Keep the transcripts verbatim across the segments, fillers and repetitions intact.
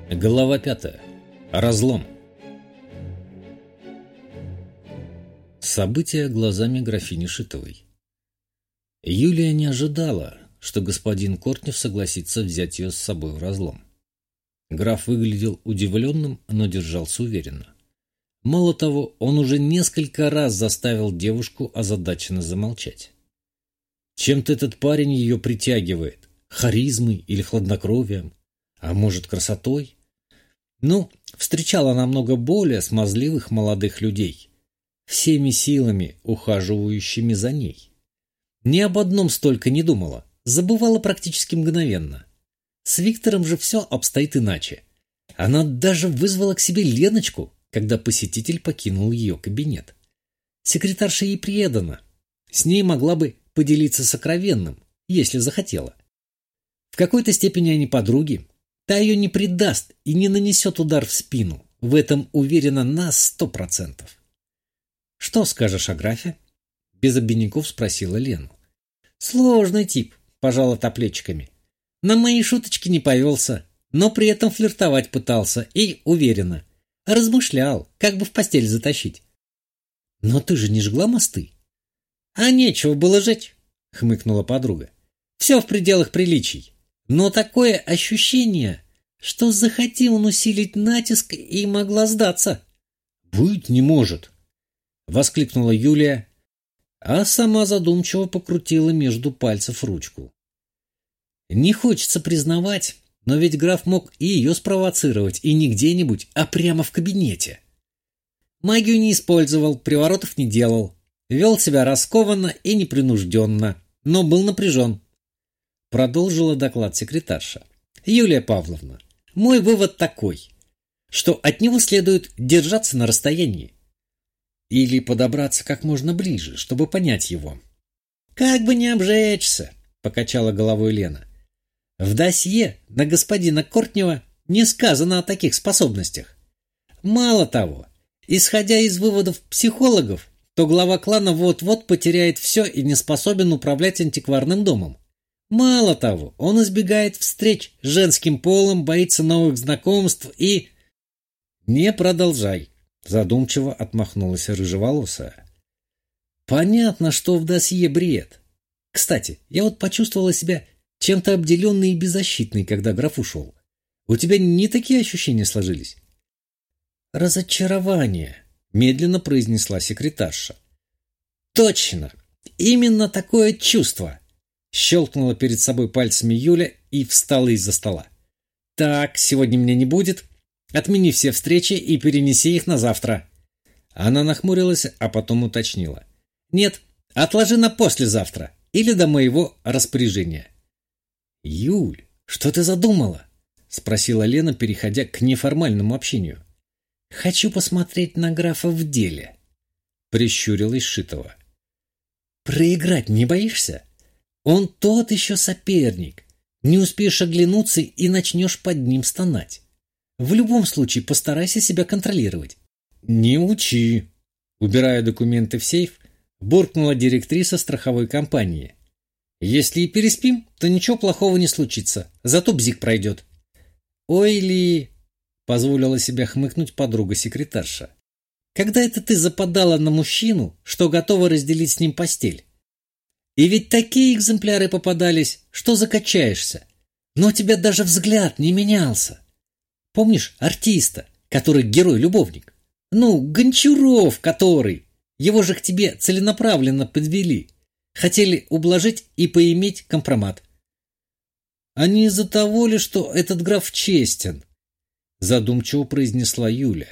Глава пятая. Разлом. События глазами графини Шитовой. Юлия не ожидала, что господин Кортнев согласится взять ее с собой в разлом. Граф выглядел удивленным, но держался уверенно. Мало того, он уже несколько раз заставил девушку озадаченно замолчать. Чем-то этот парень ее притягивает, харизмой или хладнокровием, а может, красотой? Ну, встречала намного более смазливых молодых людей, всеми силами ухаживающими за ней. Ни об одном столько не думала, забывала практически мгновенно. С Виктором же все обстоит иначе. Она даже вызвала к себе Леночку, когда посетитель покинул ее кабинет. Секретарша ей предана, с ней могла бы поделиться сокровенным, если захотела. В какой-то степени они подруги. Та ее не предаст и не нанесет удар в спину. В этом уверена на сто процентов. «Что скажешь о графе?» Без обиняков спросила Лену. «Сложный тип», — пожала та плечиками. «На мои шуточки не повелся, но при этом флиртовать пытался и, уверенно, размышлял, как бы в постель затащить». «Но ты же не жгла мосты?» «А нечего было жечь», — хмыкнула подруга. «Все в пределах приличий. Но такое ощущение, что захотел он усилить натиск и могла сдаться». «Быть не может!» — воскликнула Юлия, а сама задумчиво покрутила между пальцев ручку. Не хочется признавать, но ведь граф мог и ее спровоцировать, и не где-нибудь, а прямо в кабинете. Магию не использовал, приворотов не делал, вел себя раскованно и непринужденно, но был напряжен. Продолжила доклад секретарша. «Юлия Павловна, мой вывод такой, что от него следует держаться на расстоянии. Или подобраться как можно ближе, чтобы понять его». «Как бы не обжечься», — покачала головой Лена. «В досье на господина Кортнева не сказано о таких способностях. Мало того, исходя из выводов психологов, то глава клана вот-вот потеряет все и не способен управлять антикварным домом. Мало того, он избегает встреч с женским полом, боится новых знакомств и...» «Не продолжай», — задумчиво отмахнулась рыжеволосая. «Понятно, что в досье бред. Кстати, я вот почувствовала себя чем-то обделенной и беззащитной, когда граф ушел. У тебя не такие ощущения сложились?» «Разочарование», — медленно произнесла секретарша. «Точно! Именно такое чувство!» Щелкнула перед собой пальцами Юля и встала из-за стола. «Так, сегодня меня не будет. Отмени все встречи и перенеси их на завтра». Она нахмурилась, а потом уточнила. «Нет, отложи на послезавтра или до моего распоряжения». «Юль, что ты задумала?» — спросила Лена, переходя к неформальному общению. «Хочу посмотреть на графа в деле», — прищурилась Шитова. «Проиграть не боишься? Он тот еще соперник. Не успеешь оглянуться и начнешь под ним стонать. В любом случае постарайся себя контролировать». «Не учи», — убирая документы в сейф, буркнула директриса страховой компании. «Если и переспим, то ничего плохого не случится, зато бзик пройдет». «Ой ли», — позволила себя хмыкнуть подруга-секретарша. «Когда это ты западала на мужчину, что готова разделить с ним постель? И ведь такие экземпляры попадались, что закачаешься. Но у тебя даже взгляд не менялся. Помнишь артиста, который герой-любовник? Ну, Гончаров, который. Его же к тебе целенаправленно подвели. Хотели ублажить и поиметь компромат». «А не из-за того ли, что этот граф честен?» Задумчиво произнесла Юля.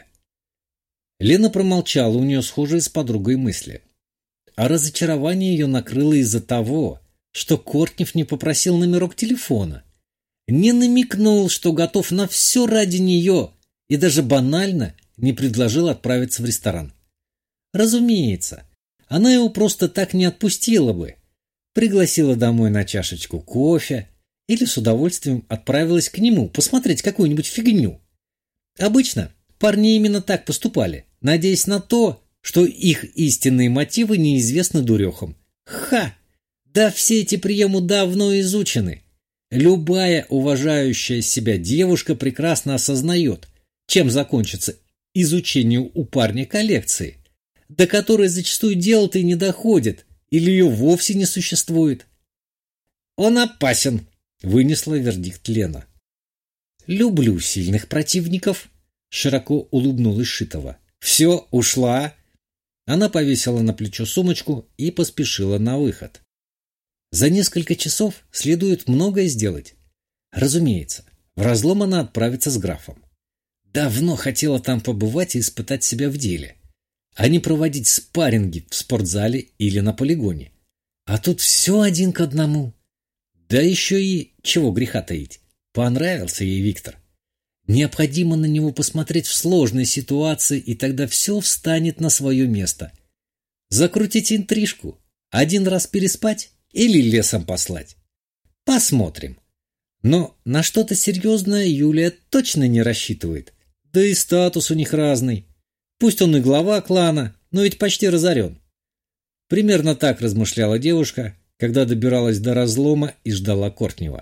Лена промолчала, у нее схожие с подругой мысли. А разочарование ее накрыло из-за того, что Кортнев не попросил номерок телефона, не намекнул, что готов на все ради нее, и даже банально не предложил отправиться в ресторан. Разумеется, она его просто так не отпустила бы, пригласила домой на чашечку кофе или с удовольствием отправилась к нему посмотреть какую-нибудь фигню. Обычно парни именно так поступали, надеясь на то, что их истинные мотивы неизвестны дурехам. Ха! Да все эти приемы давно изучены. Любая уважающая себя девушка прекрасно осознает, чем закончится изучение у парня коллекции, до которой зачастую дело-то и не доходит, или ее вовсе не существует. «Он опасен», — вынесла вердикт Лена. «Люблю сильных противников», — широко улыбнулась Шитова. «Все, ушла». Она повесила на плечо сумочку и поспешила на выход. За несколько часов следует многое сделать. Разумеется, в разлом она отправится с графом. Давно хотела там побывать и испытать себя в деле, а не проводить спарринги в спортзале или на полигоне. А тут все один к одному. Да еще и, чего греха таить, понравился ей Виктор. Необходимо на него посмотреть в сложной ситуации, и тогда все встанет на свое место. Закрутить интрижку, один раз переспать или лесом послать. Посмотрим. Но на что-то серьезное Юлия точно не рассчитывает. Да и статус у них разный. Пусть он и глава клана, но ведь почти разорен. Примерно так размышляла девушка, когда добиралась до разлома и ждала Кортнева.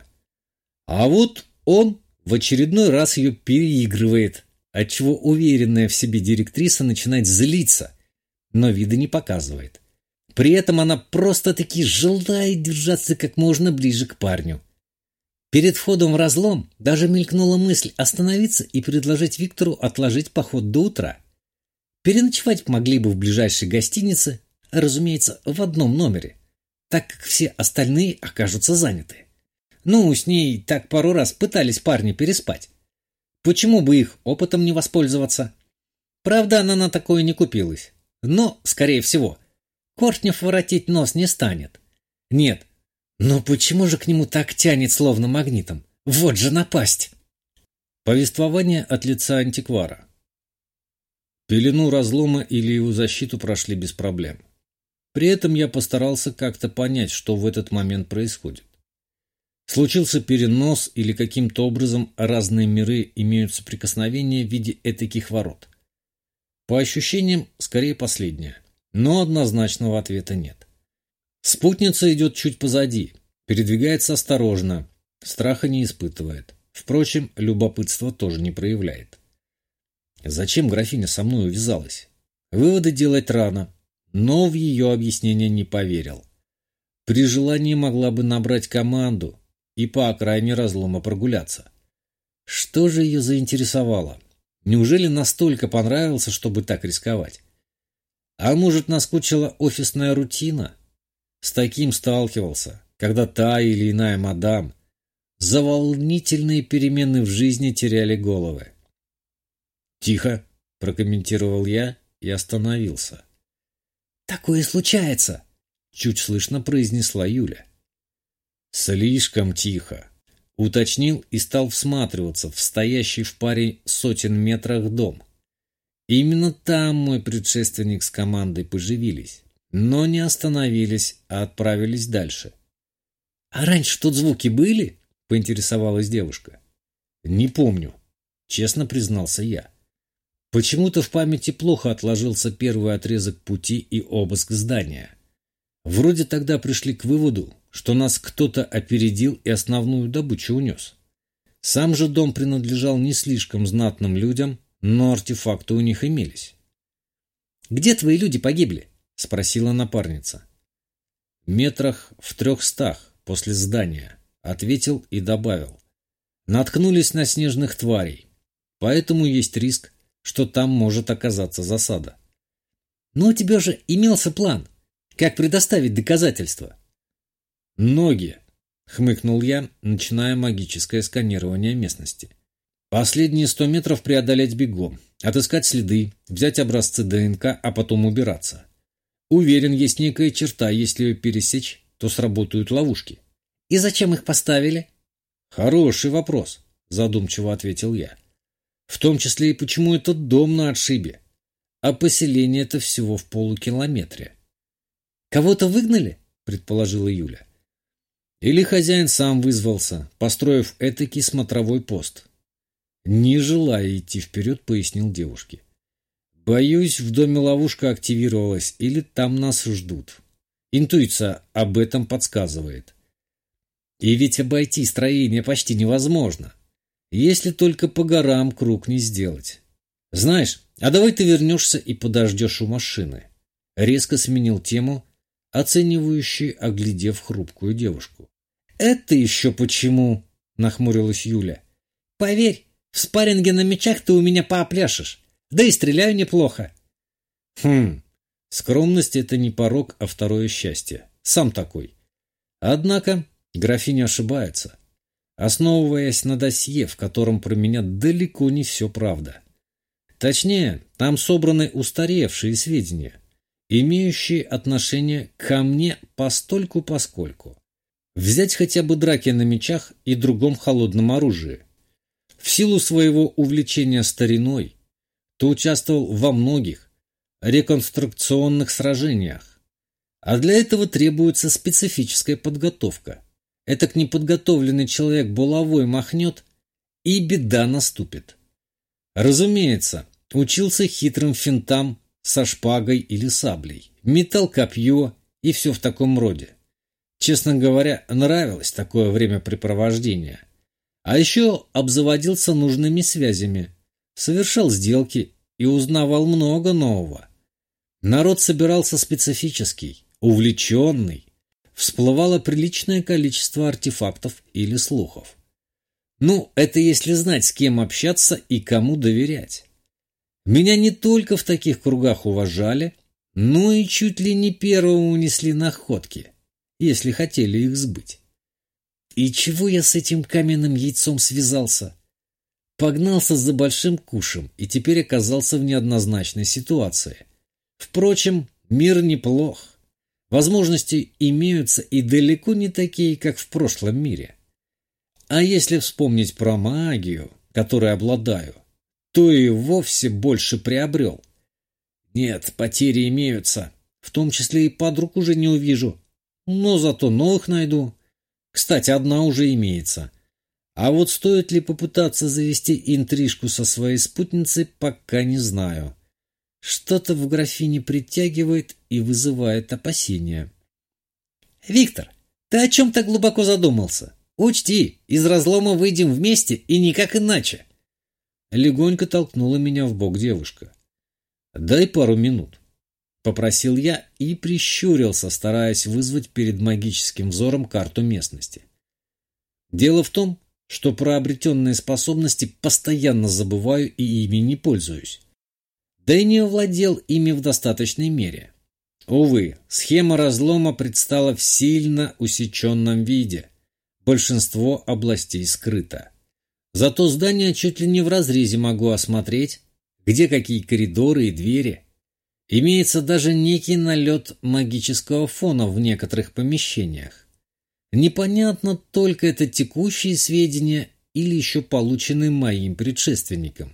А вот он в очередной раз ее переигрывает, отчего уверенная в себе директриса начинает злиться, но вида не показывает. При этом она просто-таки желает держаться как можно ближе к парню. Перед входом в разлом даже мелькнула мысль остановиться и предложить Виктору отложить поход до утра. Переночевать могли бы в ближайшей гостинице, разумеется, в одном номере, так как все остальные окажутся заняты. Ну, с ней так пару раз пытались парни переспать. Почему бы их опытом не воспользоваться? Правда, она на такое не купилась. Но, скорее всего, Кортнев воротить нос не станет. Нет, но почему же к нему так тянет словно магнитом? Вот же напасть! Повествование от лица антиквара. Пелену разлома или его защиту прошли без проблем. При этом я постарался как-то понять, что в этот момент происходит. Случился перенос или каким-то образом разные миры имеют соприкосновение в виде этаких ворот. По ощущениям, скорее последнее, но однозначного ответа нет. Спутница идет чуть позади, передвигается осторожно, страха не испытывает. Впрочем, любопытство тоже не проявляет. Зачем графиня со мной увязалась? Выводы делать рано, но в ее объяснение не поверил. При желании могла бы набрать команду и по окраине разлома прогуляться. Что же ее заинтересовало? Неужели настолько понравился, чтобы так рисковать? А может, наскучила офисная рутина? С таким сталкивался, когда та или иная мадам за волнительные перемены в жизни теряли головы. «Тихо», — прокомментировал я и остановился. «Такое случается», — чуть слышно произнесла Юля. «Слишком тихо», — уточнил и стал всматриваться в стоящий в паре сотен метрах дом. Именно там мой предшественник с командой поживились, но не остановились, а отправились дальше. «А раньше тут звуки были?» — поинтересовалась девушка. «Не помню», — честно признался я. Почему-то в памяти плохо отложился первый отрезок пути и обыск здания. Вроде тогда пришли к выводу, что нас кто-то опередил и основную добычу унес. Сам же дом принадлежал не слишком знатным людям, но артефакты у них имелись. «Где твои люди погибли?» — спросила напарница. «Метрах в трехстах после здания», — ответил и добавил. «Наткнулись на снежных тварей, поэтому есть риск, что там может оказаться засада». «Но у тебя же имелся план. Как предоставить доказательства?» «Ноги», — хмыкнул я, начиная магическое сканирование местности. «Последние сто метров преодолеть бегом, отыскать следы, взять образцы ДНК, а потом убираться. Уверен, есть некая черта, если ее пересечь, то сработают ловушки». «И зачем их поставили?» «Хороший вопрос», — задумчиво ответил я. «В том числе и почему этот дом на отшибе, а поселение-то всего в полукилометре». «Кого-то выгнали?» — предположила Юля. «Или хозяин сам вызвался, построив этакий смотровой пост». «Не желая идти вперед», — пояснил девушке. «Боюсь, в доме ловушка активировалась, или там нас ждут. Интуиция об этом подсказывает». И ведь обойти строение почти невозможно, если только по горам круг не сделать. Знаешь, а давай ты вернешься и подождешь у машины. Резко сменил тему, оценивающий, оглядев хрупкую девушку. «Это еще почему?» — нахмурилась Юля. «Поверь, в спарринге на мечах ты у меня поопляшешь. Да и стреляю неплохо». «Хм, скромность — это не порок, а второе счастье. Сам такой». Однако графиня ошибается, основываясь на досье, в котором про меня далеко не все правда. Точнее, там собраны устаревшие сведения, имеющие отношение ко мне постольку-поскольку. Взять хотя бы драки на мечах и другом холодном оружии. В силу своего увлечения стариной ты участвовал во многих реконструкционных сражениях, а для этого требуется специфическая подготовка. Этак неподготовленный человек булавой махнет, и беда наступит. Разумеется, учился хитрым финтам со шпагой или саблей, метал копье и все в таком роде. Честно говоря, нравилось такое времяпрепровождение. А еще обзаводился нужными связями, совершал сделки и узнавал много нового. Народ собирался специфический, увлеченный. Всплывало приличное количество артефактов или слухов. Ну, это если знать, с кем общаться и кому доверять. Меня не только в таких кругах уважали, но и чуть ли не первого унесли находки, если хотели их сбыть. И чего я с этим каменным яйцом связался? Погнался за большим кушем и теперь оказался в неоднозначной ситуации. Впрочем, мир неплох. Возможности имеются и далеко не такие, как в прошлом мире. А если вспомнить про магию, которой обладаю, то и вовсе больше приобрел. Нет, потери имеются, в том числе и подруг уже не увижу, но зато новых найду. Кстати, одна уже имеется. А вот стоит ли попытаться завести интрижку со своей спутницей, пока не знаю. Что-то в графине притягивает и вызывает опасения. «Виктор, ты о чем так глубоко задумался? Учти, из разлома выйдем вместе и никак иначе». Легонько толкнула меня в бок девушка. «Дай пару минут», — попросил я и прищурился, стараясь вызвать перед магическим взором карту местности. Дело в том, что про обретенные способности постоянно забываю и ими не пользуюсь. Да и не овладел ими в достаточной мере. Увы, схема разлома предстала в сильно усеченном виде. Большинство областей скрыто. Зато здание чуть ли не в разрезе могу осмотреть, где какие коридоры и двери. Имеется даже некий налет магического фона в некоторых помещениях. Непонятно, только это текущие сведения или еще полученные моим предшественником.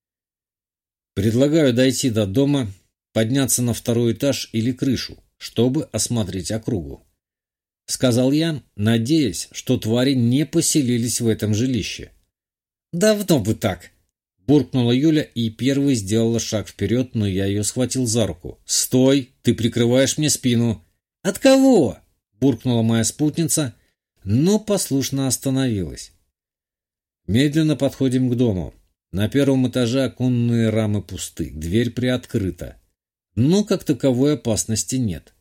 Предлагаю дойти до дома, подняться на второй этаж или крышу, чтобы осмотреть округу. Сказал я, надеясь, что твари не поселились в этом жилище. «Давно бы так!» Буркнула Юля и первой сделала шаг вперед, но я ее схватил за руку. «Стой! Ты прикрываешь мне спину!» «От кого?» Буркнула моя спутница, но послушно остановилась. Медленно подходим к дому. На первом этаже оконные рамы пусты, дверь приоткрыта. Но как таковой опасности нет.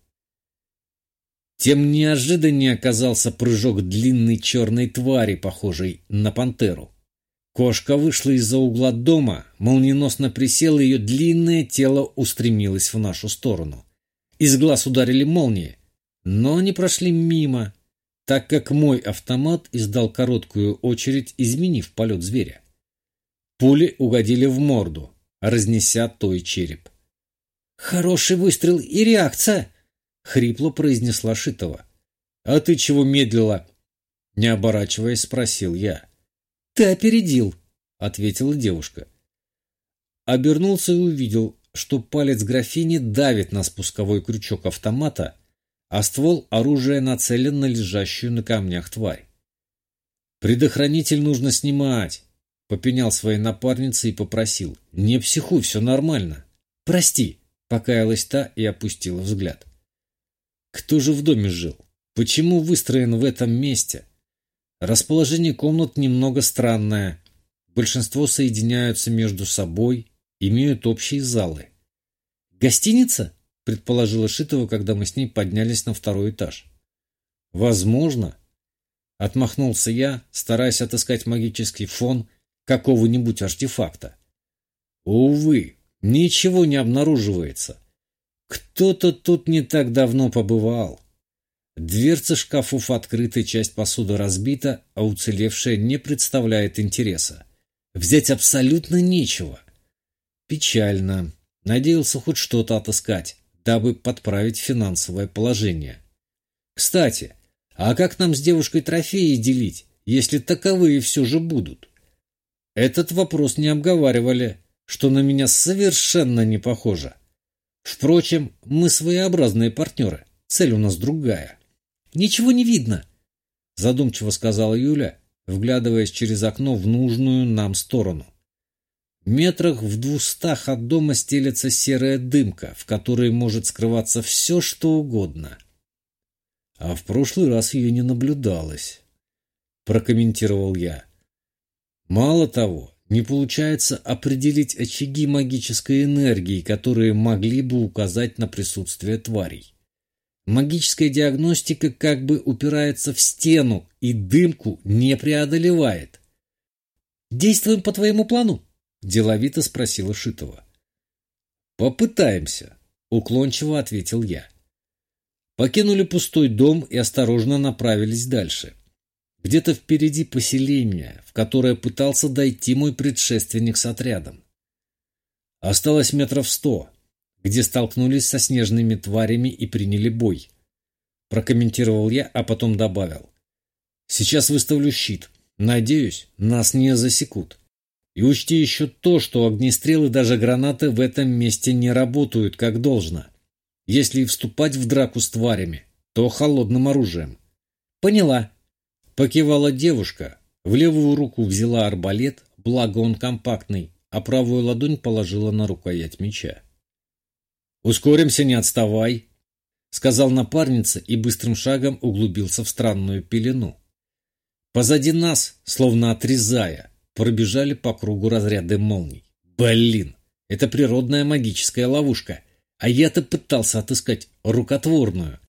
Тем неожиданнее оказался прыжок длинной черной твари, похожей на пантеру. Кошка вышла из-за угла дома, молниеносно присела, ее длинное тело устремилось в нашу сторону. Из глаз ударили молнии, но они прошли мимо, так как мой автомат издал короткую очередь, изменив полет зверя. Пули угодили в морду, разнеся той череп. «Хороший выстрел и реакция!» — хрипло произнесла Шитова. «А ты чего медлила?» — не оборачиваясь, спросил я. «Ты опередил», — ответила девушка. Обернулся и увидел, что палец графини давит на спусковой крючок автомата, а ствол оружия нацелен на лежащую на камнях тварь. «Предохранитель нужно снимать», — попенял своей напарнице и попросил. «Не психуй, все нормально». «Прости», — покаялась та и опустила взгляд. «Кто же в доме жил? Почему выстроен в этом месте? Расположение комнат немного странное. Большинство соединяются между собой, имеют общие залы. «Гостиница?» – предположила Шитова, когда мы с ней поднялись на второй этаж. «Возможно», – отмахнулся я, стараясь отыскать магический фон какого-нибудь артефакта. «Увы, ничего не обнаруживается. Кто-то тут не так давно побывал. Дверцы шкафов открыты, часть посуды разбита, а уцелевшая не представляет интереса. Взять абсолютно нечего. Печально. Надеялся хоть что-то отыскать, дабы подправить финансовое положение. Кстати, а как нам с девушкой трофеи делить, если таковые все же будут? Этот вопрос не обговаривали, что на меня совершенно не похоже. Впрочем, мы своеобразные партнеры, цель у нас другая. «Ничего не видно», – задумчиво сказала Юля, вглядываясь через окно в нужную нам сторону. Метрах в двухстах от дома стелется серая дымка, в которой может скрываться все, что угодно. А в прошлый раз ее не наблюдалось, прокомментировал я. Мало того, не получается определить очаги магической энергии, которые могли бы указать на присутствие тварей. Магическая диагностика как бы упирается в стену и дымку не преодолевает. «Действуем по твоему плану?» – деловито спросила Шитова. «Попытаемся», – уклончиво ответил я. Покинули пустой дом и осторожно направились дальше. Где-то впереди поселение, в которое пытался дойти мой предшественник с отрядом. Осталось метров сто, где столкнулись со снежными тварями и приняли бой. Прокомментировал я, а потом добавил. Сейчас выставлю щит. Надеюсь, нас не засекут. И учти еще то, что огнестрелы, даже гранаты в этом месте не работают как должно. Если и вступать в драку с тварями, то холодным оружием. Поняла. Покивала девушка. В левую руку взяла арбалет, благо он компактный, а правую ладонь положила на рукоять меча. «Ускоримся, не отставай», — сказал напарница и быстрым шагом углубился в странную пелену. Позади нас, словно отрезая, пробежали по кругу разряды молний. Блин, это природная магическая ловушка, а я-то пытался отыскать рукотворную.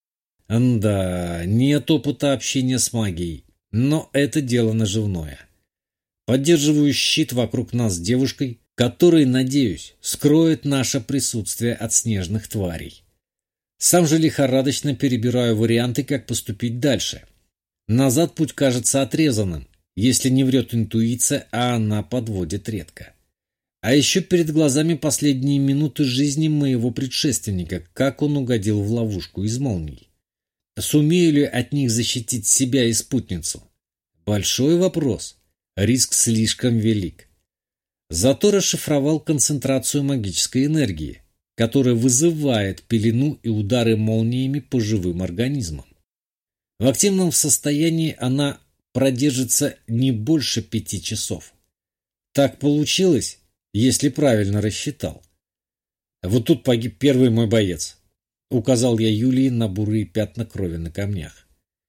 Да, нет опыта общения с магией, но это дело наживное. Поддерживаю щит вокруг нас с девушкой, который, надеюсь, скроет наше присутствие от снежных тварей. Сам же лихорадочно перебираю варианты, как поступить дальше. Назад путь кажется отрезанным, если не врет интуиция, а она подводит редко. А еще перед глазами последние минуты жизни моего предшественника, как он угодил в ловушку из молний. Сумею ли от них защитить себя и спутницу? Большой вопрос. Риск слишком велик. Зато расшифровал концентрацию магической энергии, которая вызывает пелену и удары молниями по живым организмам. В активном состоянии она продержится не больше пяти часов. Так получилось, если правильно рассчитал. Вот тут погиб первый мой боец. Указал я Юлии на бурые пятна крови на камнях.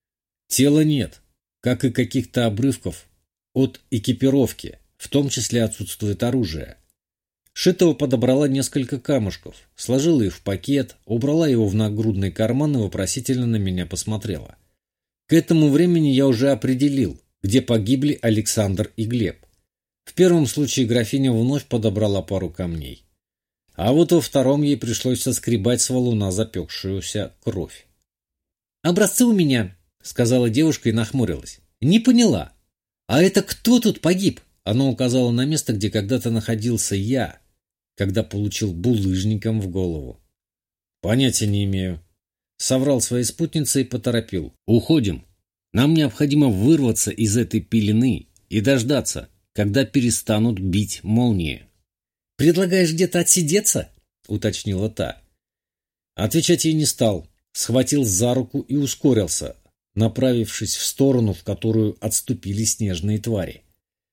Тела нет, как и каких-то обрывков от экипировки, в том числе отсутствует оружие. Шитова подобрала несколько камушков, сложила их в пакет, убрала его в нагрудный карман и вопросительно на меня посмотрела. К этому времени я уже определил, где погибли Александр и Глеб. В первом случае графиня вновь подобрала пару камней. А вот во втором ей пришлось соскребать с валуна запекшуюся кровь. «Образцы у меня», — сказала девушка и нахмурилась. «Не поняла. А это кто тут погиб?» Она указала на место, где когда-то находился я, когда получил булыжником в голову. «Понятия не имею». Соврал своей спутнице и поторопил. «Уходим. Нам необходимо вырваться из этой пелены и дождаться, когда перестанут бить молнии». «Предлагаешь где-то отсидеться?» — уточнила та. Отвечать ей не стал, схватил за руку и ускорился, направившись в сторону, в которую отступили снежные твари.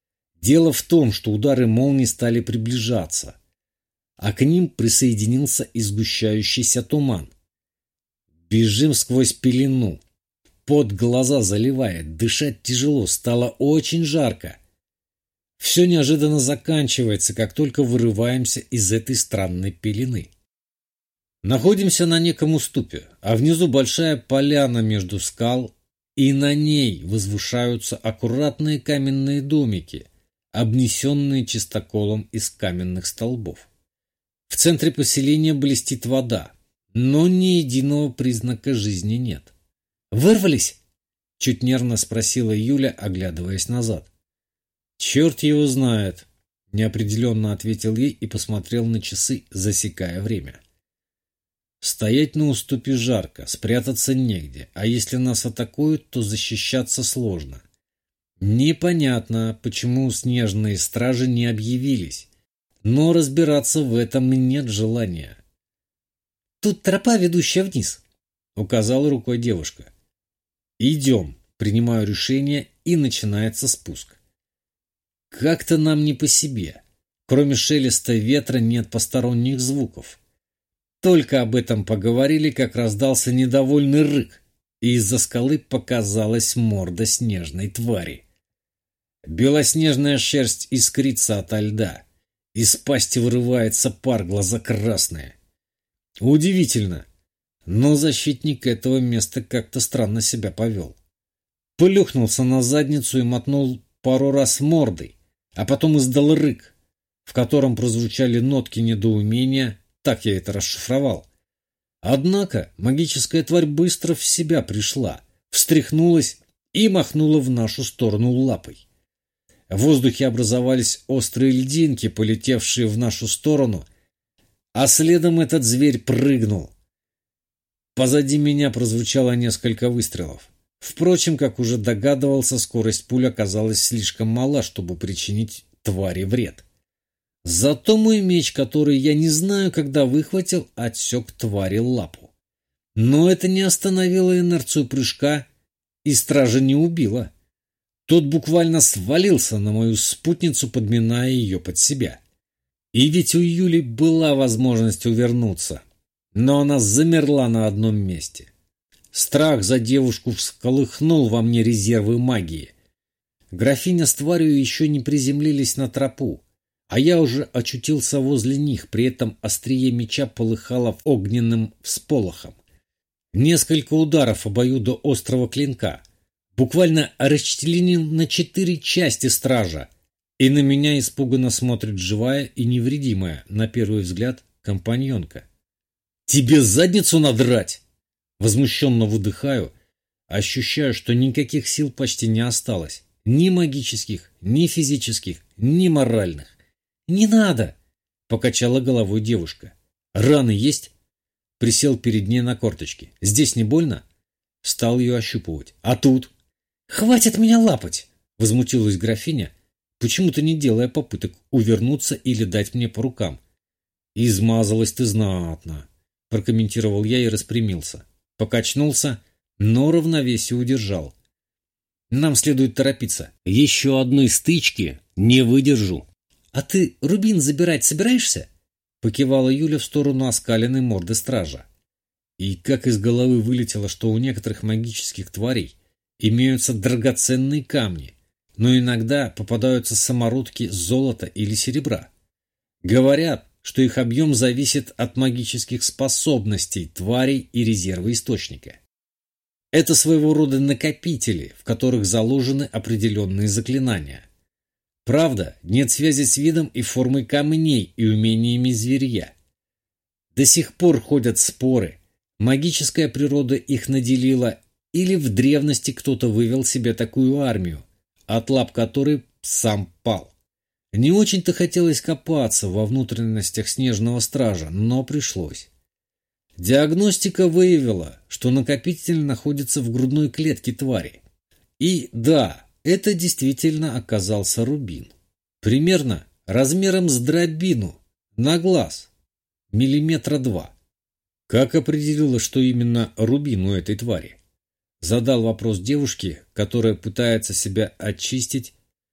Дело в том, что удары молний стали приближаться, а к ним присоединился и сгущающийся туман. Бежим сквозь пелену. Пот глаза заливает, дышать тяжело, стало очень жарко. Все неожиданно заканчивается, как только вырываемся из этой странной пелены. Находимся на неком уступе, а внизу большая поляна между скал, и на ней возвышаются аккуратные каменные домики, обнесенные чистоколом из каменных столбов. В центре поселения блестит вода, но ни единого признака жизни нет. «Вырвались?» — чуть нервно спросила Юля, оглядываясь назад. «Черт его знает», — неопределенно ответил ей и посмотрел на часы, засекая время. «Стоять на уступе жарко, спрятаться негде, а если нас атакуют, то защищаться сложно. Непонятно, почему снежные стражи не объявились, но разбираться в этом нет желания». «Тут тропа, ведущая вниз», — указала рукой девушка. «Идем», — принимаю решение, и начинается спуск. Как-то нам не по себе. Кроме шелеста ветра нет посторонних звуков. Только об этом поговорили, как раздался недовольный рык, и из-за скалы показалась морда снежной твари. Белоснежная шерсть искрится ото льда, из пасти вырывается пар, глаза красные. Удивительно, но защитник этого места как-то странно себя повел. Плюхнулся на задницу и мотнул пару раз мордой, а потом издал рык, в котором прозвучали нотки недоумения, так я это расшифровал. Однако магическая тварь быстро в себя пришла, встряхнулась и махнула в нашу сторону лапой. В воздухе образовались острые льдинки, полетевшие в нашу сторону, а следом этот зверь прыгнул. Позади меня прозвучало несколько выстрелов. Впрочем, как уже догадывался, скорость пуль оказалась слишком мала, чтобы причинить твари вред. Зато мой меч, который я не знаю, когда выхватил, отсек твари лапу. Но это не остановило инерцию прыжка, и стража не убила. Тот буквально свалился на мою спутницу, подминая ее под себя. И ведь у Юли была возможность увернуться, но она замерла на одном месте. Страх за девушку всколыхнул во мне резервы магии. Графиня с тварью еще не приземлились на тропу, а я уже очутился возле них, при этом острие меча полыхало огненным всполохом. Несколько ударов обоюдоострого клинка буквально расчленил на четыре части стража, и на меня испуганно смотрит живая и невредимая, на первый взгляд, компаньонка. «Тебе задницу надрать!» Возмущенно выдыхаю, ощущаю, что никаких сил почти не осталось. Ни магических, ни физических, ни моральных. «Не надо!» — покачала головой девушка. «Раны есть?» Присел перед ней на корточки. «Здесь не больно?» Стал ее ощупывать. «А тут?» «Хватит меня лапать!» — возмутилась графиня, почему-то не делая попыток увернуться или дать мне по рукам. «Измазалась ты знатно!» — прокомментировал я и распрямился. Покачнулся, но равновесие удержал. «Нам следует торопиться. Еще одной стычки не выдержу». «А ты рубин забирать собираешься?» — покивала Юля в сторону оскаленной морды стража. И как из головы вылетело, что у некоторых магических тварей имеются драгоценные камни, но иногда попадаются самородки золота или серебра. Говорят, что их объем зависит от магических способностей тварей и резерва источника. Это своего рода накопители, в которых заложены определенные заклинания. Правда, нет связи с видом и формой камней и умениями зверья. До сих пор ходят споры, магическая природа их наделила, или в древности кто-то вывел себе такую армию, от лап которой сам пал. Не очень-то хотелось копаться во внутренностях снежного стража, но пришлось. Диагностика выявила, что накопитель находится в грудной клетке твари. И да, это действительно оказался рубин. Примерно размером с дробину, на глаз, миллиметра два. Как определила, что именно рубин у этой твари? Задал вопрос девушке, которая пытается себя очистить,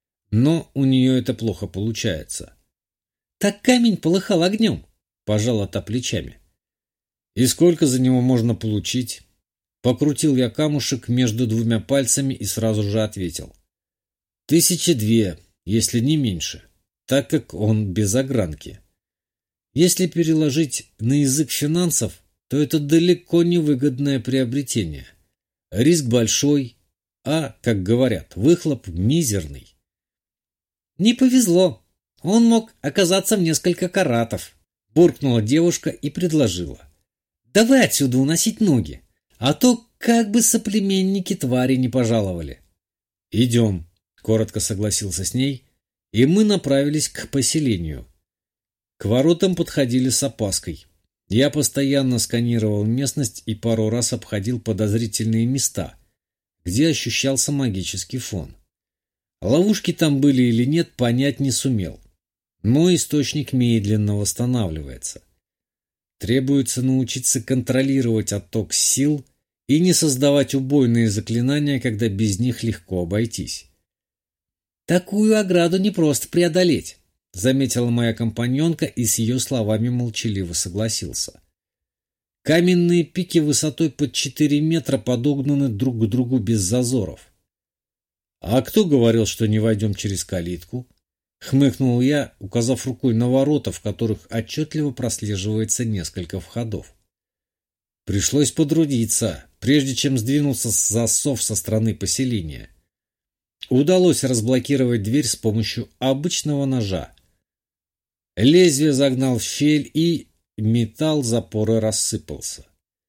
но у нее это плохо получается. «Так камень полыхал огнем», — пожала та плечами. «И сколько за него можно получить?» Покрутил я камушек между двумя пальцами и сразу же ответил. Тысячи две, если не меньше, так как он без огранки. Если переложить на язык финансов, то это далеко не выгодное приобретение. Риск большой, а, как говорят, выхлоп мизерный. Не повезло. Он мог оказаться в несколько каратов, буркнула девушка и предложила. Давай отсюда уносить ноги, а то как бы соплеменники твари не пожаловали. Идем, коротко согласился с ней, и мы направились к поселению. К воротам подходили с опаской. Я постоянно сканировал местность и пару раз обходил подозрительные места, где ощущался магический фон. Ловушки там были или нет, понять не сумел. Мой источник медленно восстанавливается. Требуется научиться контролировать отток сил и не создавать убойные заклинания, когда без них легко обойтись. Такую ограду непросто преодолеть, заметила моя компаньонка и с ее словами молчаливо согласился. Каменные пики высотой под четыре метра подогнаны друг к другу без зазоров. «А кто говорил, что не войдем через калитку?» — хмыкнул я, указав рукой на ворота, в которых отчетливо прослеживается несколько входов. Пришлось потрудиться, прежде чем сдвинулся засов со стороны поселения. Удалось разблокировать дверь с помощью обычного ножа. Лезвие загнал в щель, и металл запора рассыпался.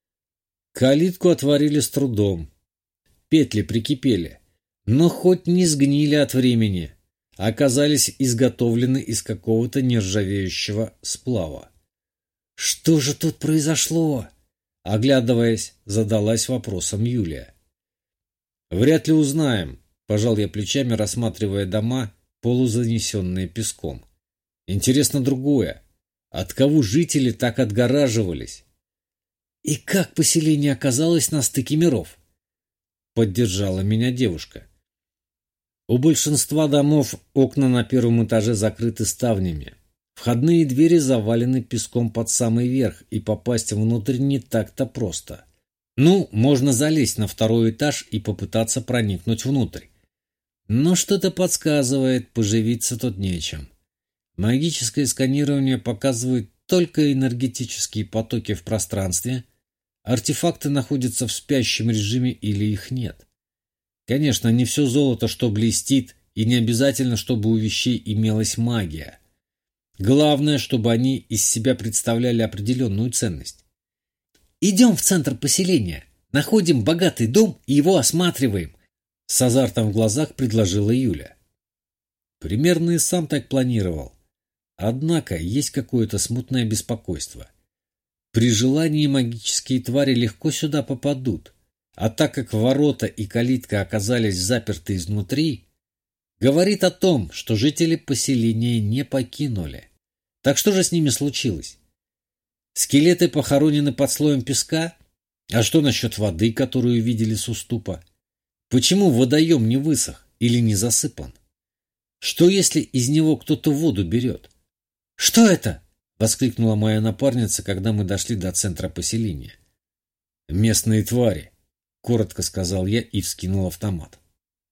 Калитку отворили с трудом. Петли прикипели, но хоть не сгнили от времени, оказались изготовлены из какого-то нержавеющего сплава. «Что же тут произошло?» Оглядываясь, задалась вопросом Юлия. «Вряд ли узнаем», — пожал я плечами, рассматривая дома, полузанесенные песком. «Интересно другое. От кого жители так отгораживались?» «И как поселение оказалось на стыке миров?» — поддержала меня девушка. У большинства домов окна на первом этаже закрыты ставнями. Входные двери завалены песком под самый верх, и попасть внутрь не так-то просто. Ну, можно залезть на второй этаж и попытаться проникнуть внутрь. Но что-то подсказывает, поживиться тут нечем. Магическое сканирование показывает только энергетические потоки в пространстве, артефакты находятся в спящем режиме или их нет. Конечно, не все золото, что блестит, и не обязательно, чтобы у вещей имелась магия. Главное, чтобы они из себя представляли определенную ценность. «Идем в центр поселения, находим богатый дом и его осматриваем», — с азартом в глазах предложила Юля. Примерно и сам так планировал. Однако есть какое-то смутное беспокойство. При желании магические твари легко сюда попадут, а так как ворота и калитка оказались заперты изнутри, говорит о том, что жители поселения не покинули. Так что же с ними случилось? Скелеты похоронены под слоем песка? А что насчет воды, которую видели с уступа? Почему водоем не высох или не засыпан? Что, если из него кто-то воду берет? «Что это?» — воскликнула моя напарница, когда мы дошли до центра поселения. «Местные твари», — коротко сказал я и вскинул автомат.